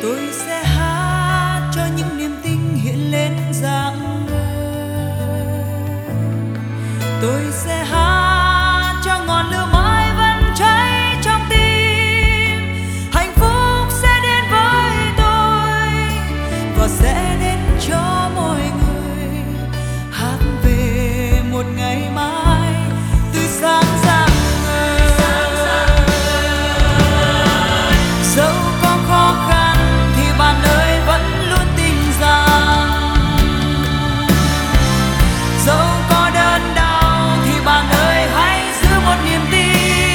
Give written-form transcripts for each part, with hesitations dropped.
Tôi sẽ hát cho những niềm tin hiện lên dạng ngời. Tôi sẽ hát cho ngọn lửa mãi vẫn cháy trong tim. Hạnh phúc sẽ đến với tôi và sẽ đến cho mọi người. Hát về một ngày mai tươi sáng rạng ngời. Dẫu có khó khăn thì bạn ơi vẫn luôn tin rằng, dẫu có đớn đau thì bạn ơi hãy giữ một niềm tin.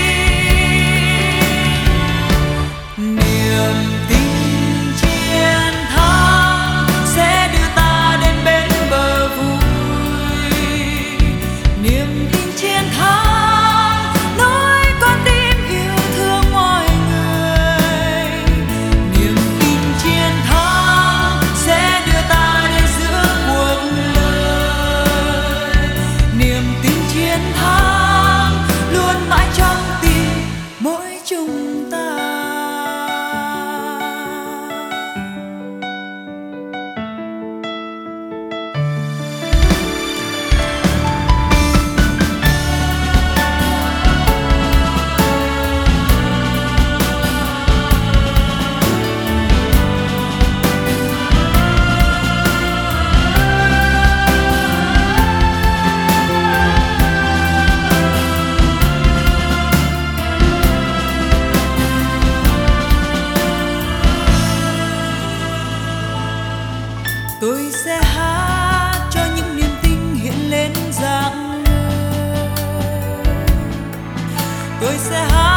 Niềm tin chiến thắng sẽ đưa ta đến bên bờ vui. Niềm tin chiến thắng nối con tim yêu thương mọi người. Niềm tin chiến thắng sẽ đưa ta đến giữa cuộc đời. Niềm tin chiến thắng luôn mãi trong tim mỗi chúng ta. Tôi sẽ hát cho những niềm tin hiện lên dạng ngời. Tôi sẽ hát